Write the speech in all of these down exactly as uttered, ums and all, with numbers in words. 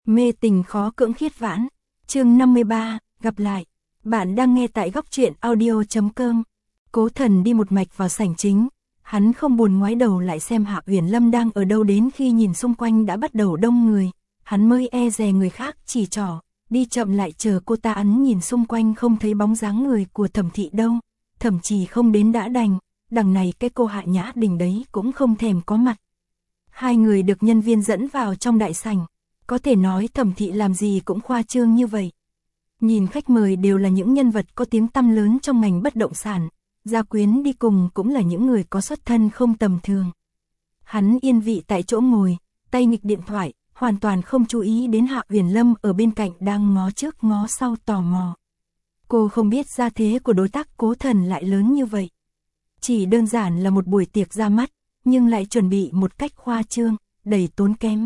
Mê tình khó cưỡng khiết vãn. Chương năm mươi ba, gặp lại. Bạn đang nghe tại góc truyện audio chấm com. Cố Thần đi một mạch vào sảnh chính, hắn không buồn ngoái đầu lại xem Hạ Uyển Lâm đang ở đâu, đến khi nhìn xung quanh đã bắt đầu đông người, hắn mới e dè người khác chỉ trỏ, đi chậm lại chờ cô ta. Hắn nhìn xung quanh không thấy bóng dáng người của Thẩm Thị đâu, Thẩm Trì không đến đã đành, đằng này cái cô Hạ Nhã Đình đấy cũng không thèm có mặt. Hai người được nhân viên dẫn vào trong đại sảnh, có thể nói Thẩm Thị làm gì cũng khoa trương như vậy. Nhìn khách mời đều là những nhân vật có tiếng tăm lớn trong ngành bất động sản, gia quyến đi cùng cũng là những người có xuất thân không tầm thường. Hắn yên vị tại chỗ ngồi, tay nghịch điện thoại, hoàn toàn không chú ý đến Hạ Uyển Lâm ở bên cạnh đang ngó trước ngó sau tò mò. Cô không biết gia thế của đối tác Cố Thần lại lớn như vậy. Chỉ đơn giản là một buổi tiệc ra mắt, nhưng lại chuẩn bị một cách khoa trương, đầy tốn kém.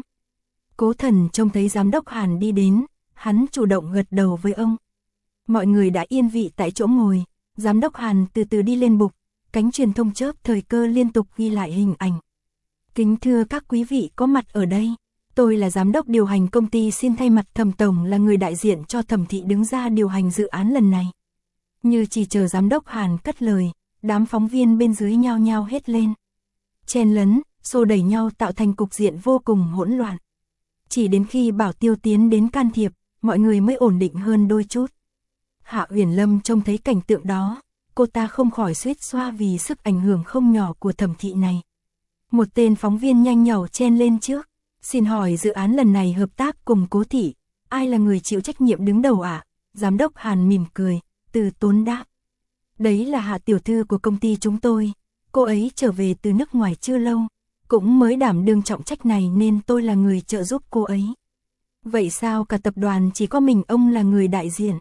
Cố Thần trông thấy giám đốc Hàn đi đến, hắn chủ động gật đầu với ông. Mọi người đã yên vị tại chỗ ngồi, giám đốc Hàn từ từ đi lên bục, cánh truyền thông chớp thời cơ liên tục ghi lại hình ảnh. Kính thưa các quý vị có mặt ở đây, tôi là giám đốc điều hành công ty, xin thay mặt Thẩm Tổng là người đại diện cho Thẩm Thị đứng ra điều hành dự án lần này. Như chỉ chờ giám đốc Hàn cất lời, đám phóng viên bên dưới nhao nhao hết lên. Chen lấn, xô đẩy nhau tạo thành cục diện vô cùng hỗn loạn. Chỉ đến khi Bảo Tiêu tiến đến can thiệp, mọi người mới ổn định hơn đôi chút. Hạ Uyển Lâm trông thấy cảnh tượng đó, cô ta không khỏi suýt xoa vì sức ảnh hưởng không nhỏ của Thẩm Thị này. Một tên phóng viên nhanh nhảu chen lên trước, xin hỏi dự án lần này hợp tác cùng Cố Thị, ai là người chịu trách nhiệm đứng đầu ạ? À? Giám đốc Hàn mỉm cười, từ tốn đáp. Đấy là Hạ tiểu thư của công ty chúng tôi, cô ấy trở về từ nước ngoài chưa lâu, cũng mới đảm đương trọng trách này nên tôi là người trợ giúp cô ấy. Vậy sao cả tập đoàn chỉ có mình ông là người đại diện?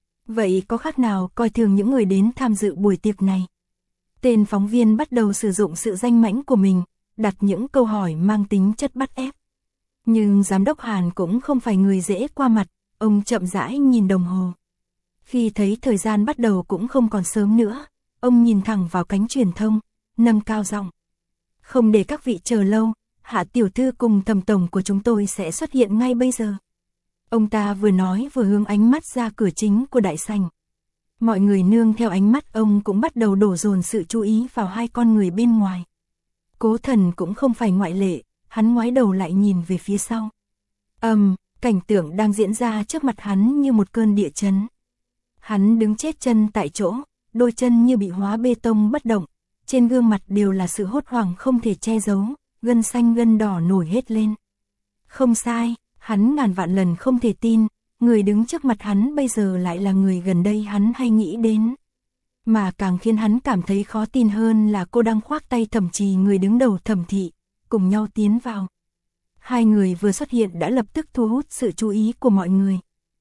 Vậy có khác nào coi thường những người đến tham dự buổi tiệc này? Tên phóng viên bắt đầu sử dụng sự danh mãnh của mình, đặt những câu hỏi mang tính chất bắt ép. Nhưng giám đốc Hàn cũng không phải người dễ qua mặt, ông chậm rãi nhìn đồng hồ. Khi thấy thời gian bắt đầu cũng không còn sớm nữa, ông nhìn thẳng vào cánh truyền thông, nâng cao giọng. Không để các vị chờ lâu, Hạ tiểu thư cùng Thẩm Tổng của chúng tôi sẽ xuất hiện ngay bây giờ. Ông ta vừa nói vừa hướng ánh mắt ra cửa chính của đại sảnh. Mọi người nương theo ánh mắt ông cũng bắt đầu đổ dồn sự chú ý vào hai con người bên ngoài. Cố Thần cũng không phải ngoại lệ, hắn ngoái đầu lại nhìn về phía sau. Ầm, um, cảnh tượng đang diễn ra trước mặt hắn như một cơn địa chấn. Hắn đứng chết chân tại chỗ, đôi chân như bị hóa bê tông bất động, trên gương mặt đều là sự hốt hoảng không thể che giấu, gân xanh gân đỏ nổi hết lên. Không sai, hắn ngàn vạn lần không thể tin, người đứng trước mặt hắn bây giờ lại là người gần đây hắn hay nghĩ đến. Mà càng khiến hắn cảm thấy khó tin hơn là cô đang khoác tay Thẩm Trì, người đứng đầu Thẩm Thị, cùng nhau tiến vào. Hai người vừa xuất hiện đã lập tức thu hút sự chú ý của mọi người.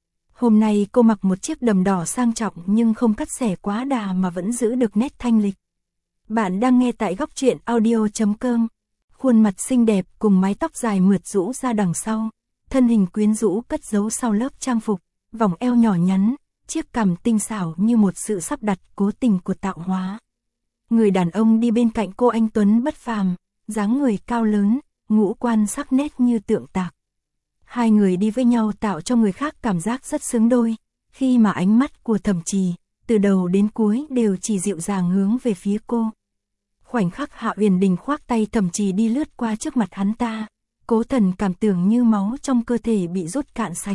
Hôm nay cô mặc một chiếc đầm đỏ sang trọng nhưng không cắt xẻ quá đà mà vẫn giữ được nét thanh lịch. Bạn đang nghe tại góc truyện audio chấm com. Khuôn mặt xinh đẹp cùng mái tóc dài mượt rũ ra đằng sau, thân hình quyến rũ cất giấu sau lớp trang phục, vòng eo nhỏ nhắn, chiếc cằm tinh xảo như một sự sắp đặt cố tình của tạo hóa. Người đàn ông đi bên cạnh cô anh tuấn bất phàm, dáng người cao lớn, ngũ quan sắc nét như tượng tạc. Hai người đi với nhau tạo cho người khác cảm giác rất xứng đôi, khi mà ánh mắt của Thẩm Trì, từ đầu đến cuối đều chỉ dịu dàng hướng về phía cô. Khoảnh khắc Hạ Uyển Đình khoác tay Thẩm Trì đi lướt qua trước mặt hắn ta, Cố Thần cảm tưởng như máu trong cơ thể bị rút cạn sạch.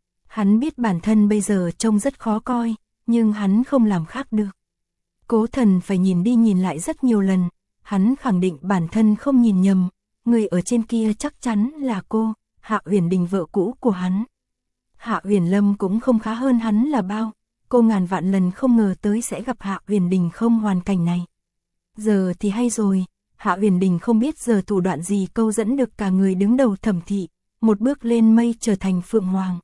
Hắn biết bản thân bây giờ trông rất khó coi, nhưng hắn không làm khác được. Cố Thần phải nhìn đi nhìn lại rất nhiều lần, hắn khẳng định bản thân không nhìn nhầm, người ở trên kia chắc chắn là cô, Hạ Uyển Đình vợ cũ của hắn. Hạ Uyển Lâm cũng không khá hơn hắn là bao, cô ngàn vạn lần không ngờ tới sẽ gặp Hạ Uyển Đình không hoàn cảnh này. Giờ thì hay rồi, Hạ Uyển Đình không biết giờ thủ đoạn gì câu dẫn được cả người đứng đầu Thẩm Thị, một bước lên mây trở thành Phượng Hoàng.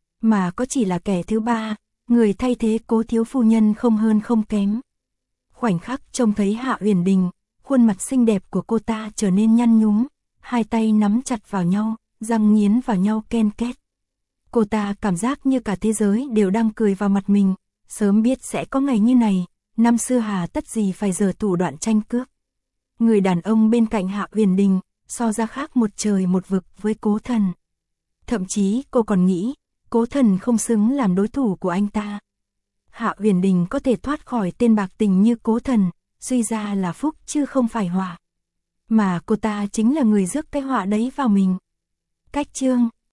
Mà có chỉ là kẻ thứ ba, người thay thế Cố thiếu phu nhân không hơn không kém. Khoảnh khắc trông thấy Hạ Uyển Đình, khuôn mặt xinh đẹp của cô ta trở nên nhăn nhúm, hai tay nắm chặt vào nhau, răng nghiến vào nhau ken két. Cô ta cảm giác như cả thế giới đều đang cười vào mặt mình, sớm biết sẽ có ngày như này, năm xưa hà tất gì phải giở thủ đoạn tranh cướp. Người đàn ông bên cạnh Hạ Uyển Đình, so ra khác một trời một vực với Cố Thần. Thậm chí cô còn nghĩ, Cố Thần không xứng làm đối thủ của anh ta. Hạ Uyển Đình có thể thoát khỏi tên bạc tình như Cố Thần, suy ra là phúc chứ không phải họa. Mà cô ta chính là người rước cái họa đấy vào mình. Cách chương